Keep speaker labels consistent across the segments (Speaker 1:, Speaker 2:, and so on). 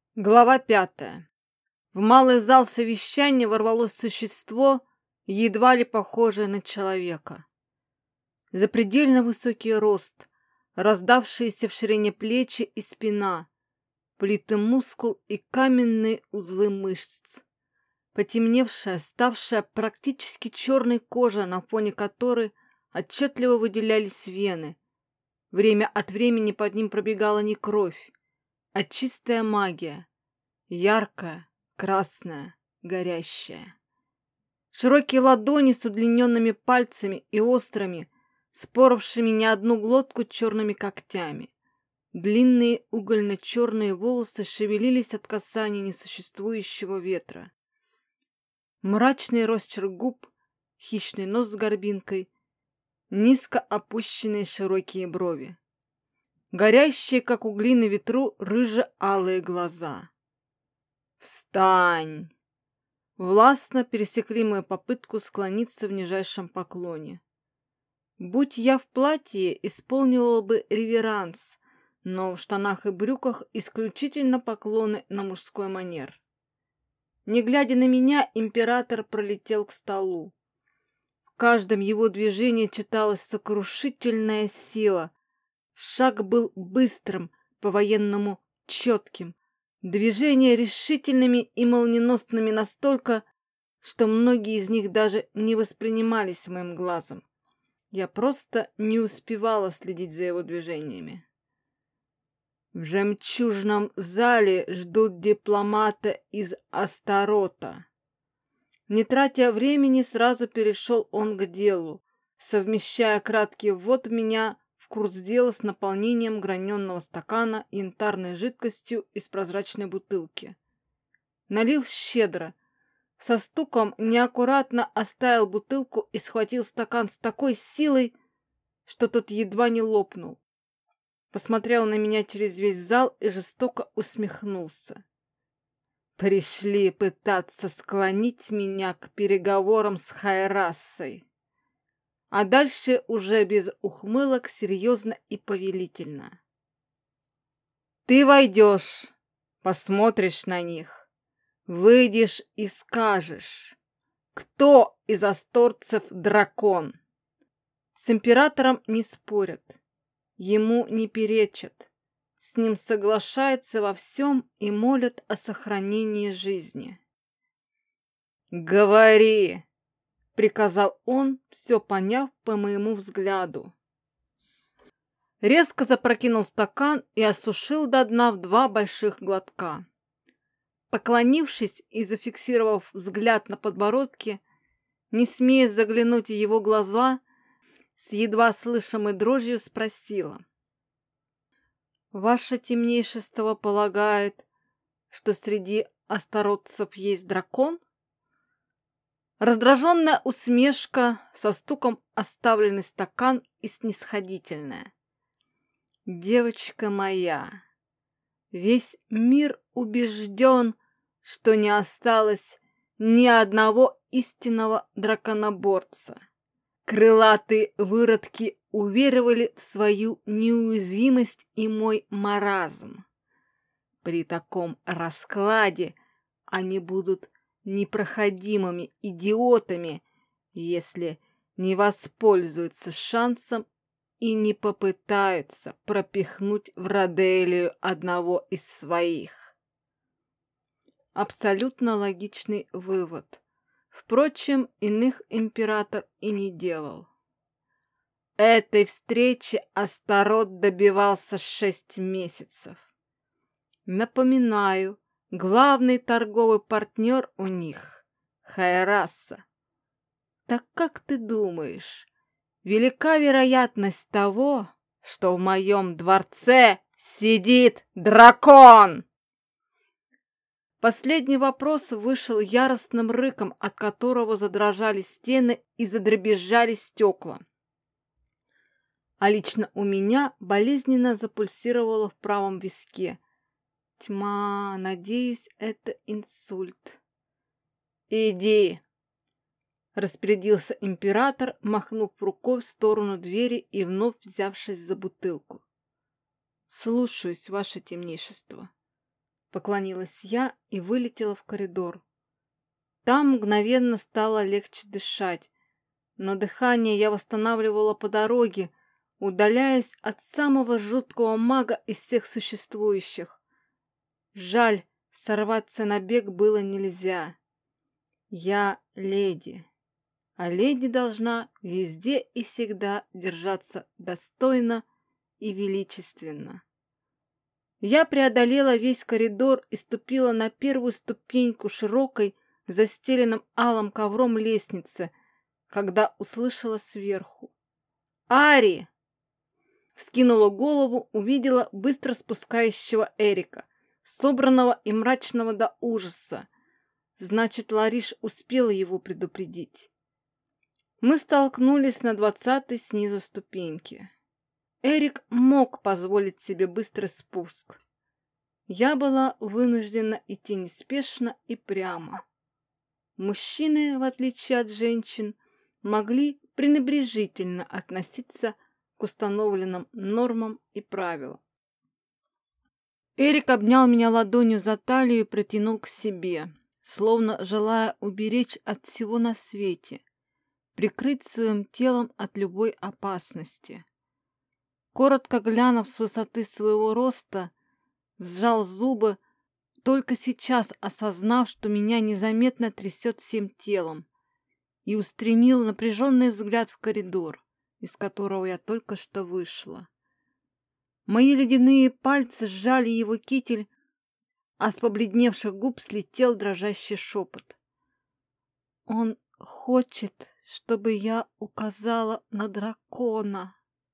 Speaker 1: Глава 5. В малый зал совещания ворвалось существо, едва ли похожее на человека. Запредельно высокий рост, раздавшиеся в ширине плечи и спина, плиты мускул и каменные узлы мышц. Потемневшая, ставшая практически черной кожа, на фоне которой отчетливо выделялись вены. Время от времени под ним пробегала не кровь, а чистая магия. Яркая, красная, горящая. Широкие ладони с удлиненными пальцами и острыми, споровшими не одну глотку черными когтями. Длинные угольно-черные волосы шевелились от касания несуществующего ветра. Мрачный росчерк губ, хищный нос с горбинкой, низко опущенные широкие брови. Горящие, как угли на ветру, рыже-алые глаза. «Встань!» Властно пересекли мою попытку склониться в нижайшем поклоне. Будь я в платье, исполнила бы реверанс, но в штанах и брюках исключительно поклоны на мужской манер. Не глядя на меня, император пролетел к столу. В каждом его движении читалась сокрушительная сила. Шаг был быстрым, по-военному четким. Движения решительными и молниеносными настолько, что многие из них даже не воспринимались моим глазом. Я просто не успевала следить за его движениями. В жемчужном зале ждут дипломата из Астарота. Не тратя времени, сразу перешел он к делу, совмещая краткий ввод в меня в курс дела с наполнением граненого стакана янтарной жидкостью из прозрачной бутылки. Налил щедро, со стуком неаккуратно оставил бутылку и схватил стакан с такой силой, что тот едва не лопнул. Посмотрел на меня через весь зал и жестоко усмехнулся. Пришли пытаться склонить меня к переговорам с Хайрассой. А дальше уже без ухмылок, серьезно и повелительно. Ты войдешь, посмотришь на них, выйдешь и скажешь, кто из асторцев дракон. С императором не спорят, ему не перечат, с ним соглашаются во всем и молят о сохранении жизни. «Говори!» — приказал он, все поняв по моему взгляду. Резко запрокинул стакан и осушил до дна в 2 больших глотка. Поклонившись и зафиксировав взгляд на подбородке, не смея заглянуть в его глаза, с едва слышимой дрожью спросила. «Ваше темнейшество полагает, что среди астаротцев есть дракон?» Раздраженная усмешка, со стуком оставленный стакан и снисходительная. «Девочка моя, весь мир убежден, что не осталось ни одного истинного драконоборца. Крылатые выродки уверовали в свою неуязвимость и мой маразм. При таком раскладе они будут непроходимыми идиотами, если не воспользуются шансом и не попытаются пропихнуть в Роделию одного из своих». Абсолютно логичный вывод. Впрочем, иных император и не делал. Этой встречи Астарот добивался 6 месяцев. Напоминаю, главный торговый партнер у них — Хайрасса. Так как ты думаешь, велика вероятность того, что в моем дворце сидит дракон? Последний вопрос вышел яростным рыком, от которого задрожали стены и задребезжали стекла. А лично у меня болезненно запульсировало в правом виске. Тьма, надеюсь, это инсульт. «Иди!» — распорядился император, махнув рукой в сторону двери и вновь взявшись за бутылку. «Слушаюсь, ваше темнейшество». Поклонилась я и вылетела в коридор. Там мгновенно стало легче дышать, но дыхание я восстанавливала по дороге, удаляясь от самого жуткого мага из всех существующих. Жаль, сорваться на бег было нельзя. Я леди, а леди должна везде и всегда держаться достойно и величественно. Я преодолела весь коридор и ступила на первую ступеньку широкой, застеленным алым ковром лестницы, когда услышала сверху: «Ари!» Вскинула голову, увидела быстро спускающего Эрика, собранного и мрачного до ужаса. Значит, Лариш успела его предупредить. Мы столкнулись на 20-й снизу ступеньки. Эрик мог позволить себе быстрый спуск. Я была вынуждена идти неспешно и прямо. Мужчины, в отличие от женщин, могли пренебрежительно относиться к установленным нормам и правилам. Эрик обнял меня ладонью за талию и притянул к себе, словно желая уберечь от всего на свете, прикрыть своим телом от любой опасности. Коротко глянув с высоты своего роста, сжал зубы, только сейчас осознав, что меня незаметно трясет всем телом, и устремил напряженный взгляд в коридор, из которого я только что вышла. Мои ледяные пальцы сжали его китель, а с побледневших губ слетел дрожащий шепот. «Он хочет, чтобы я указала на дракона».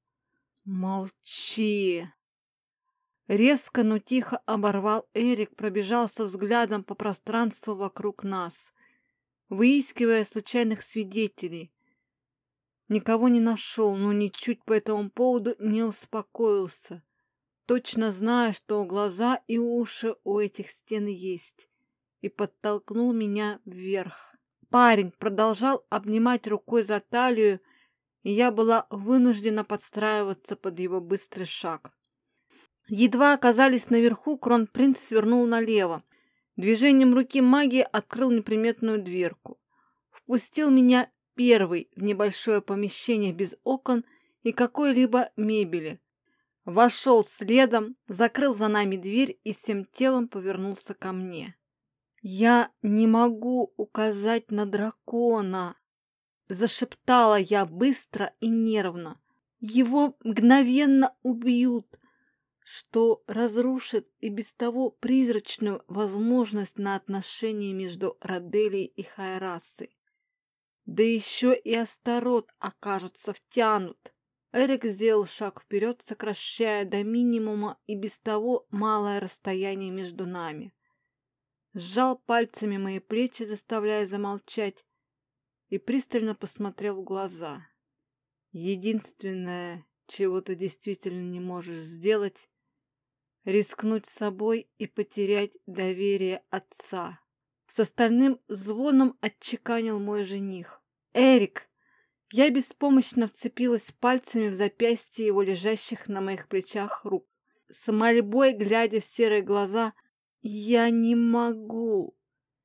Speaker 1: «Молчи!» Резко, но тихо оборвал Эрик, пробежался взглядом по пространству вокруг нас, выискивая случайных свидетелей. Никого не нашел, но ничуть по этому поводу не успокоился, точно зная, что глаза и уши у этих стен есть, и подтолкнул меня вверх. Парень продолжал обнимать рукой за талию, и я была вынуждена подстраиваться под его быстрый шаг. Едва оказались наверху, кронпринц свернул налево. Движением руки магии открыл неприметную дверку. Впустил меня первый в небольшое помещение без окон и какой-либо мебели. Вошел следом, закрыл за нами дверь и всем телом повернулся ко мне. «Я не могу указать на дракона», — зашептала я быстро и нервно. «Его мгновенно убьют, что разрушит и без того призрачную возможность на отношения между Роделией и Хайрасой. Да еще и Астарот окажется втянут». Эрик сделал шаг вперед, сокращая до минимума и без того малое расстояние между нами. Сжал пальцами мои плечи, заставляя замолчать, и пристально посмотрел в глаза. «Единственное, чего ты действительно не можешь сделать, рискнуть собой и потерять доверие отца», — с остальным звоном отчеканил мой жених. «Эрик!» Я беспомощно вцепилась пальцами в запястье его лежащих на моих плечах рук, с мольбой глядя в серые глаза. «Я не могу!»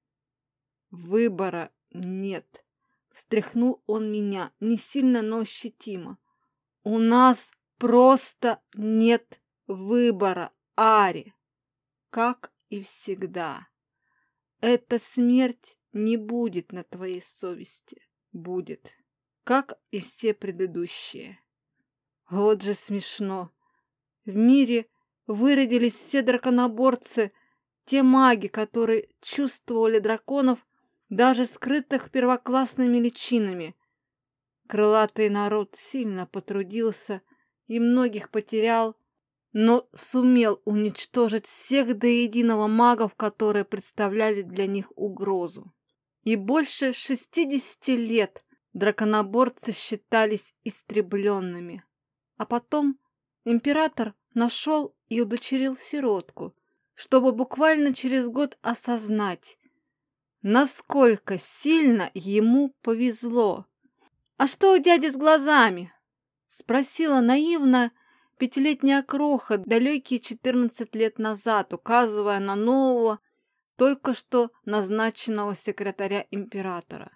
Speaker 1: «Выбора нет!» — встряхнул он меня, не сильно, но ощутимо. «У нас просто нет выбора, Ари, как и всегда. Эта смерть не будет на твоей совести, будет, как и все предыдущие». Вот же смешно. В мире выродились все драконоборцы, те маги, которые чувствовали драконов, даже скрытых первоклассными личинами. Крылатый народ сильно потрудился и многих потерял, но сумел уничтожить всех до единого магов, которые представляли для них угрозу. И больше 60 лет драконоборцы считались истребленными. А потом император нашел и удочерил сиротку, чтобы буквально через год осознать, насколько сильно ему повезло. «А что у дяди с глазами?» — спросила наивно, пятилетняя кроха, далекие 14 лет назад, указывая на нового, только что назначенного секретаря императора.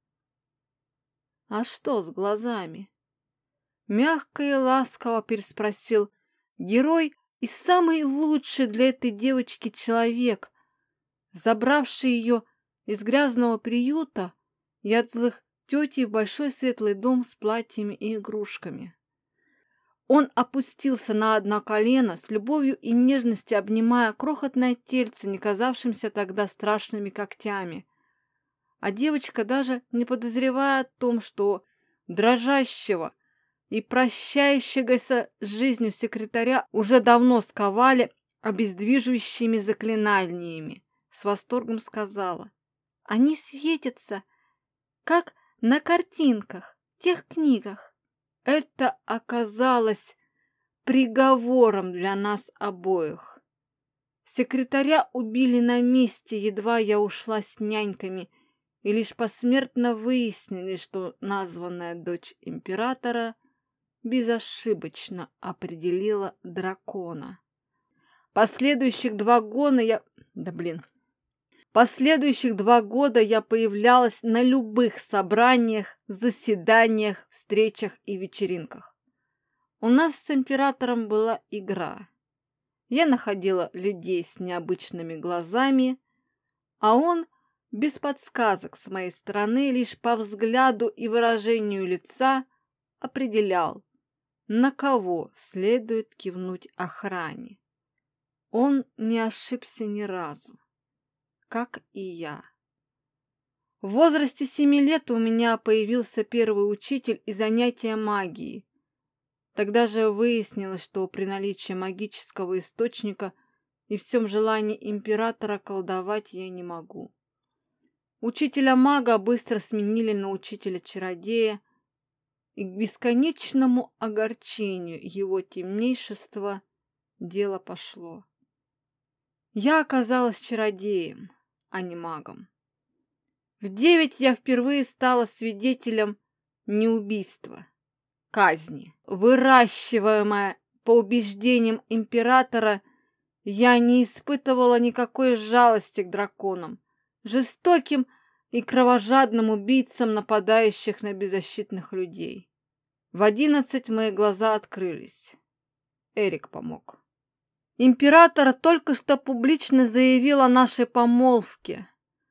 Speaker 1: «А что с глазами?» Мягко и ласково переспросил герой и самый лучший для этой девочки человек, забравший ее из грязного приюта и от злых тетей в большой светлый дом с платьями и игрушками. Он опустился на одно колено, с любовью и нежностью обнимая крохотное тельце, не казавшимся тогда страшными когтями. А девочка, даже не подозревая о том, что дрожащего и прощающегося с жизнью секретаря уже давно сковали обездвиживающими заклинаниями, с восторгом сказала: «Они светятся, как на картинках, в тех книгах». Это оказалось приговором для нас обоих. Секретаря убили на месте, едва я ушла с няньками, и лишь посмертно выяснили, что названная дочь императора безошибочно определила дракона. Последующих 2 года я появлялась на любых собраниях, заседаниях, встречах и вечеринках. У нас с императором была игра. Я находила людей с необычными глазами, а он без подсказок с моей стороны, лишь по взгляду и выражению лица определял, на кого следует кивнуть охране. Он не ошибся ни разу, как и я. В возрасте 7 лет у меня появился первый учитель и занятия магией. Тогда же выяснилось, что при наличии магического источника и всем желании императора колдовать я не могу. Учителя-мага быстро сменили на учителя-чародея, и к бесконечному огорчению его темнейшества дело пошло. Я оказалась чародеем, а не магом. В 9 я впервые стала свидетелем не убийства, казни. Выращиваемая по убеждениям императора, я не испытывала никакой жалости к драконам, жестоким и кровожадным убийцам, нападающих на беззащитных людей. В 11 мои глаза открылись. Эрик помог. Император только что публично заявил о нашей помолвке.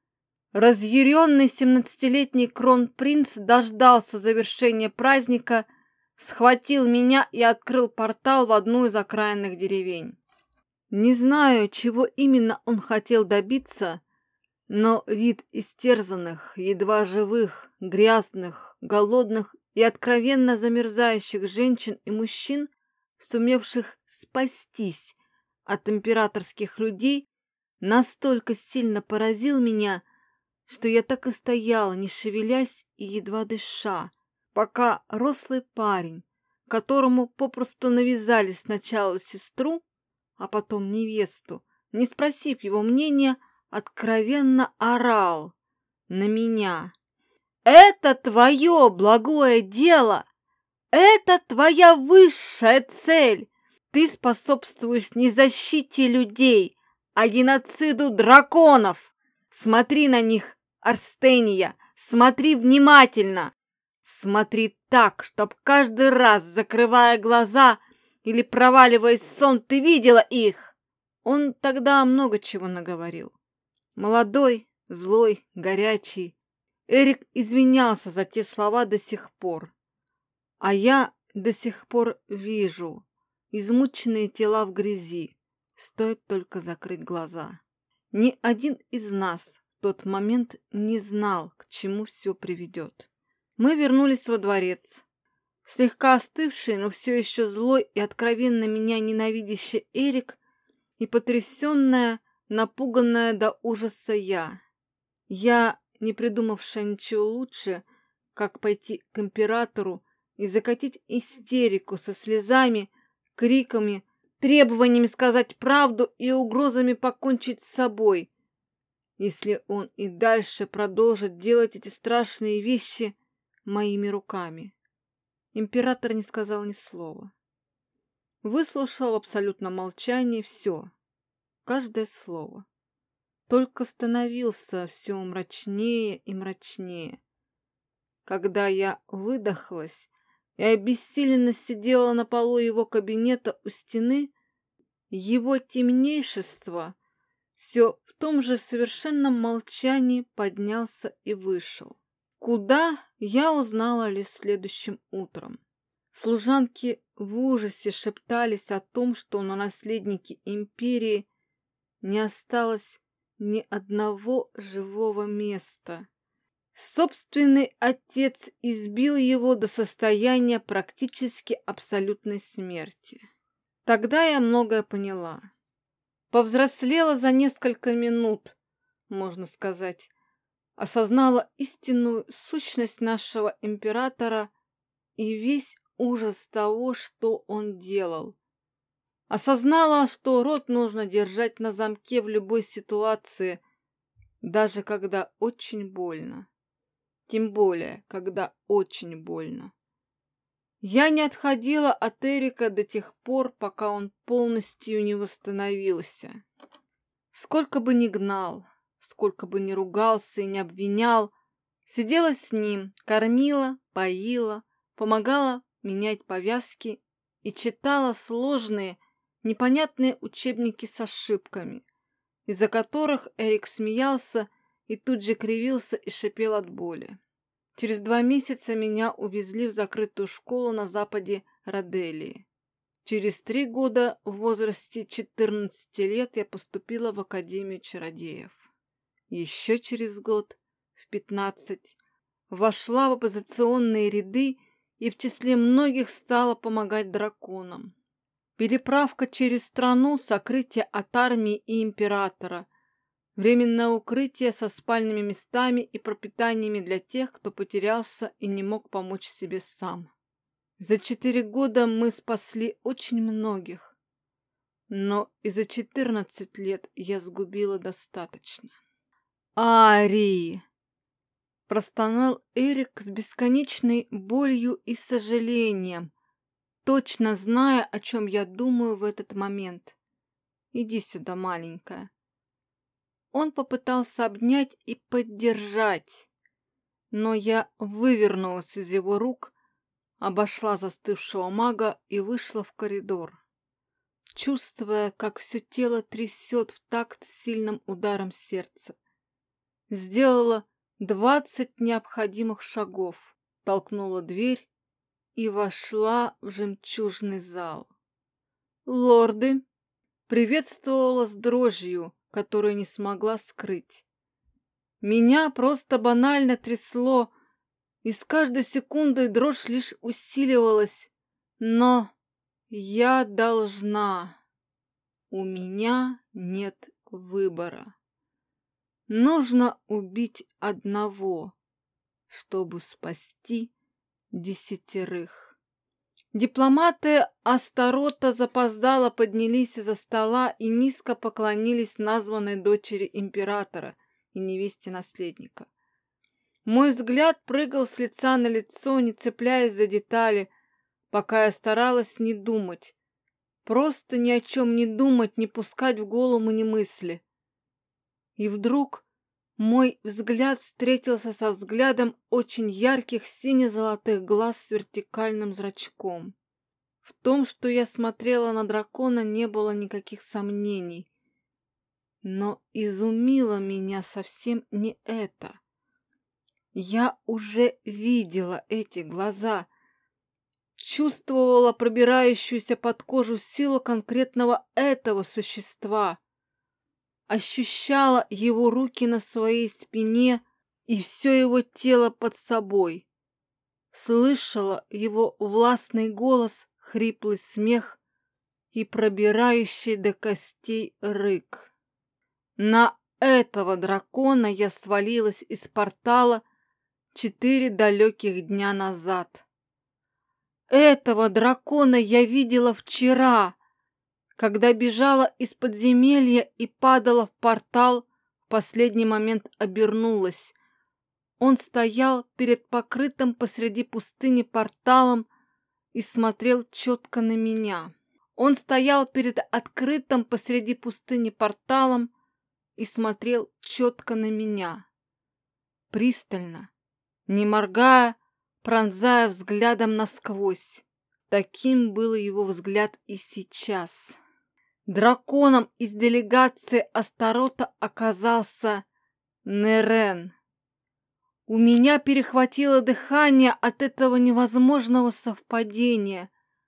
Speaker 1: Разъяренный 17-летний кронпринц дождался завершения праздника, схватил меня и открыл портал в одну из окраинных деревень. Не знаю, чего именно он хотел добиться, но вид истерзанных, едва живых, грязных, голодных и откровенно замерзающих женщин и мужчин, сумевших спастись от императорских людей, настолько сильно поразил меня, что я так и стояла, не шевелясь и едва дыша, пока рослый парень, которому попросту навязали сначала сестру, а потом невесту, не спросив его мнения, откровенно орал на меня. «Это твое благое дело! Это твоя высшая цель! Ты способствуешь не защите людей, а геноциду драконов! Смотри на них, Арстения, смотри внимательно! Смотри так, чтоб каждый раз, закрывая глаза или проваливаясь в сон, ты видела их!» Он тогда много чего наговорил. Молодой, злой, горячий. Эрик извинялся за те слова до сих пор. А я до сих пор вижу измученные тела в грязи. Стоит только закрыть глаза. Ни один из нас в тот момент не знал, к чему все приведет. Мы вернулись во дворец. Слегка остывший, но все еще злой и откровенно меня ненавидящий Эрик и потрясенная, напуганная до ужаса я. Я, не придумавшая ничего лучше, как пойти к императору и закатить истерику со слезами, криками, требованиями сказать правду и угрозами покончить с собой, если он и дальше продолжит делать эти страшные вещи моими руками. Император не сказал ни слова. Выслушал в абсолютном молчании все, каждое слово. Только становился все мрачнее и мрачнее. Когда я выдохлась и обессиленно сидела на полу его кабинета у стены, его темнейшество все в том же совершенном молчании поднялся и вышел. Куда, я узнала лишь следующим утром. Служанки в ужасе шептались о том, что на наследнике империи не осталось ни одного живого места. Собственный отец избил его до состояния практически абсолютной смерти. Тогда я многое поняла. Повзрослела за несколько минут, можно сказать. Осознала истинную сущность нашего императора и весь ужас того, что он делал. Осознала, что рот нужно держать на замке в любой ситуации, даже когда очень больно. Тем более, когда очень больно. Я не отходила от Эрика до тех пор, пока он полностью не восстановился. Сколько бы ни гнал, сколько бы ни ругался и не обвинял, сидела с ним, кормила, поила, помогала менять повязки и читала сложные, непонятные учебники с ошибками, из-за которых Эрик смеялся и тут же кривился и шипел от боли. Через 2 месяца меня увезли в закрытую школу на западе Роделии. Через 3 года, в возрасте 14 лет, я поступила в Академию чародеев. Еще через год, в 15, вошла в оппозиционные ряды и в числе многих стала помогать драконам. Переправка через страну, сокрытие от армии и императора, временное укрытие со спальными местами и пропитаниями для тех, кто потерялся и не мог помочь себе сам. За 4 года мы спасли очень многих, но и за 14 лет я сгубила достаточно. «Ари!» – простонал Эрик с бесконечной болью и сожалением, точно зная, о чем я думаю в этот момент. «Иди сюда, маленькая». Он попытался обнять и поддержать, но я вывернулась из его рук, обошла застывшего мага и вышла в коридор, чувствуя, как все тело трясет в такт сильным ударом сердца. Сделала 20 необходимых шагов, толкнула дверь и вошла в жемчужный зал. «Лорды!» приветствовала с дрожью, которую не смогла скрыть. Меня просто банально трясло, и с каждой секундой дрожь лишь усиливалась. Но я должна. У меня нет выбора. Нужно убить одного, чтобы спасти 10. Дипломаты Астарота запоздало поднялись из-за стола и низко поклонились названной дочери императора и невесте наследника. Мой взгляд прыгал с лица на лицо, не цепляясь за детали, пока я старалась не думать. Просто ни о чем не думать, не пускать в голову ни мысли. И вдруг мой взгляд встретился со взглядом очень ярких сине-золотых глаз с вертикальным зрачком. В том, что я смотрела на дракона, не было никаких сомнений. Но изумило меня совсем не это. Я уже видела эти глаза, чувствовала пробирающуюся под кожу силу конкретного этого существа, ощущала его руки на своей спине и все его тело под собой, слышала его властный голос, хриплый смех и пробирающий до костей рык. На этого дракона я свалилась из портала 4 далеких дня назад. Этого дракона я видела вчера, когда бежала из подземелья и падала в портал, в последний момент обернулась. Он стоял перед покрытым посреди пустыни порталом и смотрел четко на меня. Он стоял перед открытым посреди пустыни порталом и смотрел четко на меня, пристально, не моргая, пронзая взглядом насквозь. Таким был его взгляд и сейчас. Драконом из делегации Астарота оказался Нерен. У меня перехватило дыхание от этого невозможного совпадения.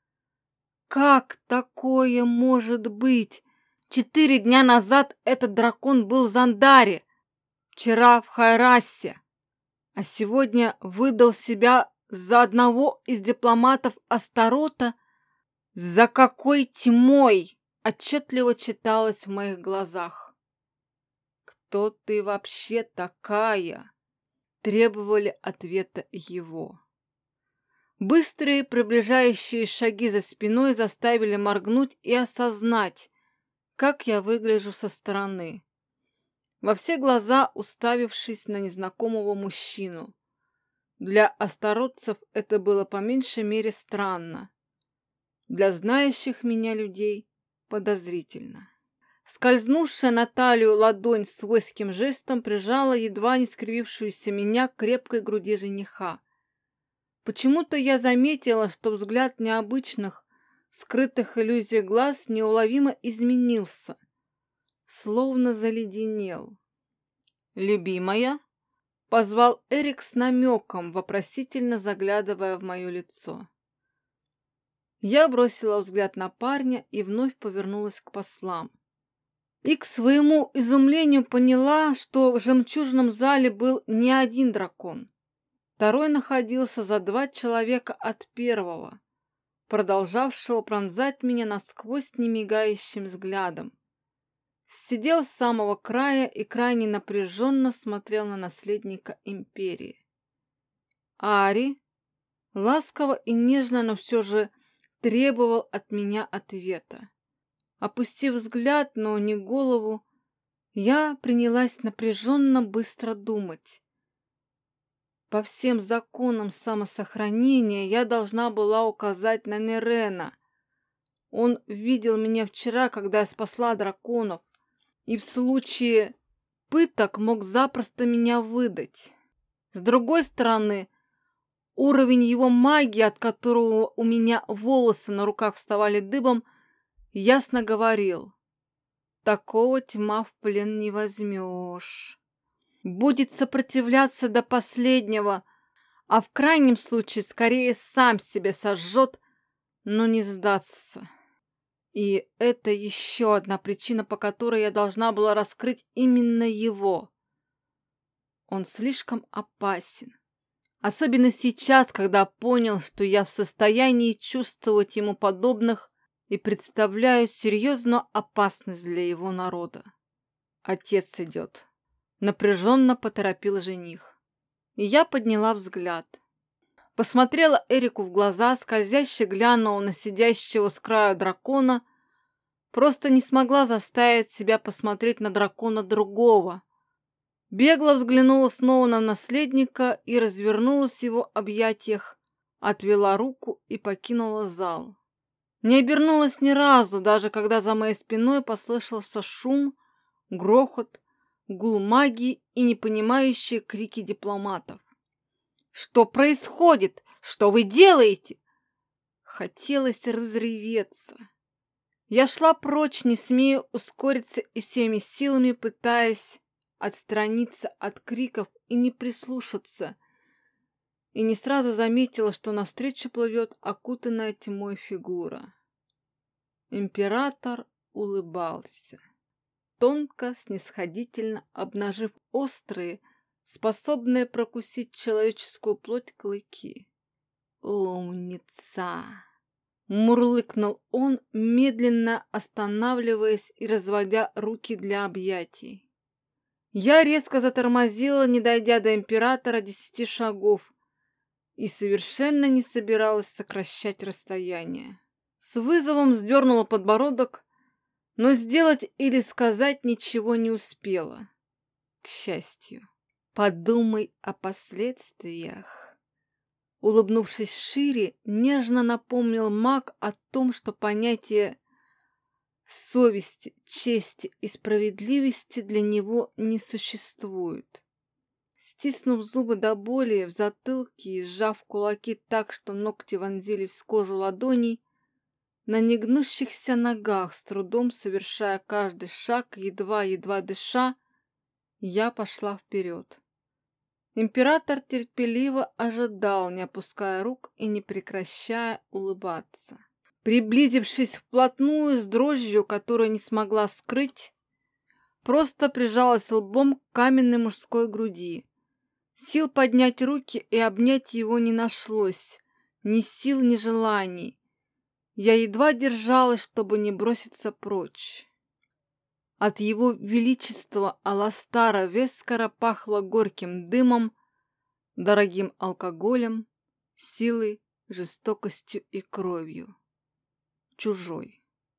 Speaker 1: Как такое может быть? 4 дня назад этот дракон был в Зандаре, вчера в Хайрасе, а сегодня выдал себя за одного из дипломатов Астарота. За какой тьмой? Отчетливо читалось в моих глазах. «Кто ты вообще такая?» Требовали ответа его. Быстрые приближающие шаги за спиной заставили моргнуть и осознать, как я выгляжу со стороны. Во все глаза уставившись на незнакомого мужчину. Для астаротцев это было по меньшей мере странно. Для знающих меня людей подозрительно. Скользнувшая на талию ладонь с свойским жестом прижала едва не скривившуюся меня к крепкой груди жениха. Почему-то я заметила, что взгляд необычных, скрытых иллюзий глаз неуловимо изменился, словно заледенел. «Любимая?» — позвал Эрик с намеком, вопросительно заглядывая в мое лицо. Я бросила взгляд на парня и вновь повернулась к послам. И к своему изумлению поняла, что в жемчужном зале был не один дракон. Второй находился за 2 человека от первого, продолжавшего пронзать меня насквозь немигающим взглядом. Сидел с самого края и крайне напряженно смотрел на наследника империи. Ари ласково и нежно, но все же требовал от меня ответа. Опустив взгляд, но не голову, я принялась напряженно быстро думать. По всем законам самосохранения я должна была указать на Нерена. Он видел меня вчера, когда я спасла драконов, и в случае пыток мог запросто меня выдать. С другой стороны, уровень его магии, от которого у меня волосы на руках вставали дыбом, ясно говорил: такого тьма в плен не возьмешь. Будет сопротивляться до последнего, а в крайнем случае скорее сам себя сожжет, но не сдастся. И это еще одна причина, по которой я должна была раскрыть именно его. Он слишком опасен. Особенно сейчас, когда понял, что я в состоянии чувствовать ему подобных и представляю серьезную опасность для его народа. Отец идет. Напряженно поторопил жених. И я подняла взгляд. Посмотрела Эрику в глаза, скользяще глянула на сидящего с краю дракона, просто не смогла заставить себя посмотреть на дракона другого. Бегло взглянула снова на наследника и развернулась в его объятиях, отвела руку и покинула зал. Не обернулась ни разу, даже когда за моей спиной послышался шум, грохот, гул магии и непонимающие крики дипломатов. «Что происходит? Что вы делаете?» Хотелось разреветься. Я шла прочь, не смея ускориться и всеми силами пытаясь отстраниться от криков и не прислушаться, и не сразу заметила, что навстречу плывет окутанная тьмой фигура. Император улыбался, тонко, снисходительно обнажив острые, способные прокусить человеческую плоть клыки. «Умница!» — мурлыкнул он, медленно останавливаясь и разводя руки для объятий. Я резко затормозила, не дойдя до императора 10 шагов, и совершенно не собиралась сокращать расстояние. С вызовом вздернула подбородок, но сделать или сказать ничего не успела. К счастью. «Подумай о последствиях», Улыбнувшись шире, нежно напомнил маг о том, что понятие совести, чести и справедливости для него не существует. Стиснув зубы до боли в затылке и сжав кулаки так, что ногти вонзились в кожу ладоней, на негнущихся ногах, с трудом совершая каждый шаг, едва-едва дыша, я пошла вперед. Император терпеливо ожидал, не опуская рук и не прекращая улыбаться. Приблизившись вплотную с дрожью, которую не смогла скрыть, просто прижалась лбом к каменной мужской груди. Сил поднять руки и обнять его не нашлось, ни сил, ни желаний. Я едва держалась, чтобы не броситься прочь. От его величества Аластара Вескара пахло горьким дымом, дорогим алкоголем, силой, жестокостью и кровью. Чужой.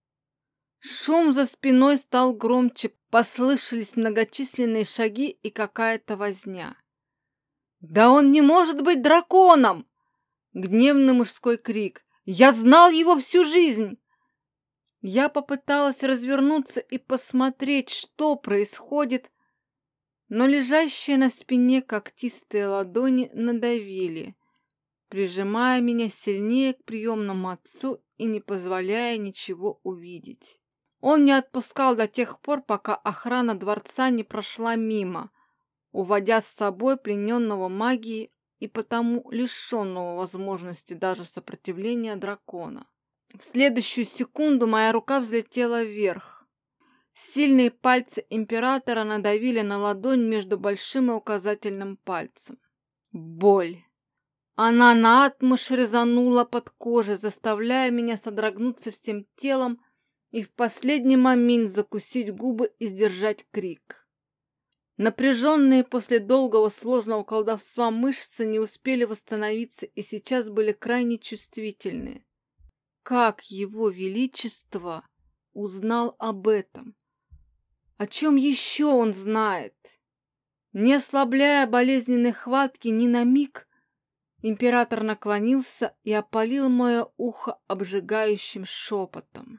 Speaker 1: Шум за спиной стал громче, послышались многочисленные шаги и какая-то возня. «Да он не может быть драконом!» Гневный мужской крик. «Я знал его всю жизнь!» Я попыталась развернуться и посмотреть, что происходит, но лежащие на спине когтистые ладони надавили, прижимая меня сильнее к приемному отцу и не позволяя ничего увидеть. Он не отпускал до тех пор, пока охрана дворца не прошла мимо, уводя с собой плененного магией и потому лишенного возможности даже сопротивления дракона. В следующую секунду моя рука взлетела вверх. Сильные пальцы императора надавили на ладонь между большим и указательным пальцем. Боль. Она наотмашь резанула под кожей, заставляя меня содрогнуться всем телом и в последний момент закусить губы и сдержать крик. Напряженные после долгого сложного колдовства мышцы не успели восстановиться и сейчас были крайне чувствительны. Как его величество узнал об этом? О чем еще он знает? Не ослабляя болезненной хватки ни на миг, император наклонился и опалил мое ухо обжигающим шепотом.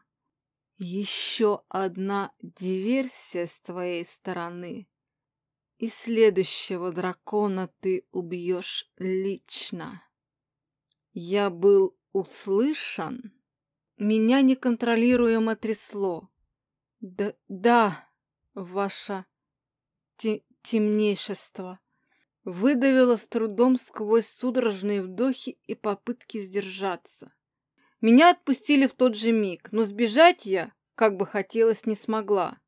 Speaker 1: Еще одна диверсия с твоей стороны, и следующего дракона ты убьешь лично. Я был услышан? Меня неконтролируемо трясло. Да, ваше темнейшество. Выдавила с трудом сквозь судорожные вдохи и попытки сдержаться. Меня отпустили в тот же миг, но сбежать я, как бы хотелось, не смогла.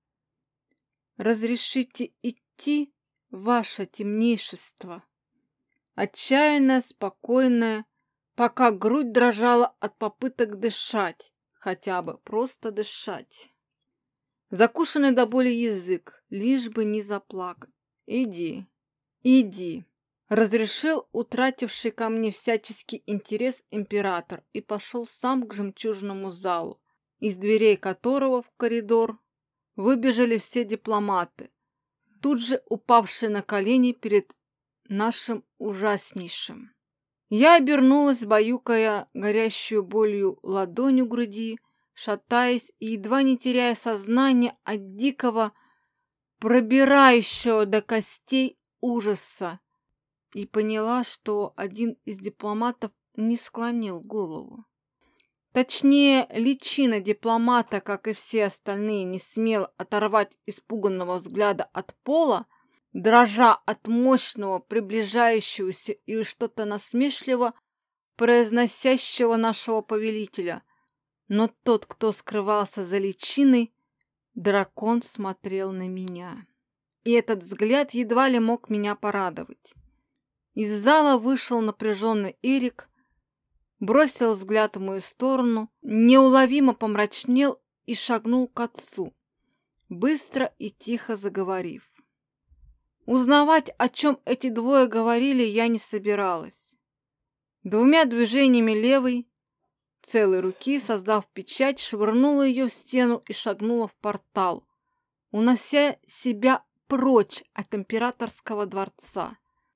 Speaker 1: «Разрешите идти, ваше темнейшество?» Отчаянная, спокойная, пока грудь дрожала от попыток дышать, хотя бы просто дышать. Закушенный до боли язык, лишь бы не заплакать. «Иди, иди», — разрешил утративший ко мне всяческий интерес император и пошел сам к жемчужному залу, из дверей которого в коридор выбежали все дипломаты, тут же упавшие на колени перед нашим ужаснейшим. Я обернулась, баюкая горящую болью ладонь у груди, шатаясь и едва не теряя сознание от дикого, пробирающего до костей ужаса, и поняла, что один из дипломатов не склонил голову. Точнее, личина дипломата, как и все остальные, не смел оторвать испуганного взгляда от пола, дрожа от мощного, приближающегося и что-то насмешливо произносящего нашего повелителя. Но тот, кто скрывался за личиной, дракон смотрел на меня. И этот взгляд едва ли мог меня порадовать. Из зала вышел напряженный Эрик, бросил взгляд в мою сторону, неуловимо помрачнел и шагнул к отцу, быстро и тихо заговорив. Узнавать, о чем эти двое говорили, я не собиралась. Двумя движениями левой, целой руки, создав печать, швырнула ее в стену и шагнула в портал, унося себя прочь от императорского дворца.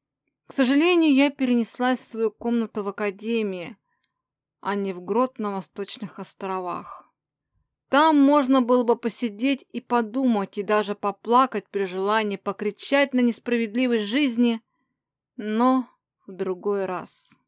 Speaker 1: К сожалению, я перенеслась в свою комнату в академии, а не в грот на Восточных островах. Там можно было бы посидеть и подумать, и даже поплакать при желании, покричать на несправедливость жизни, но в другой раз.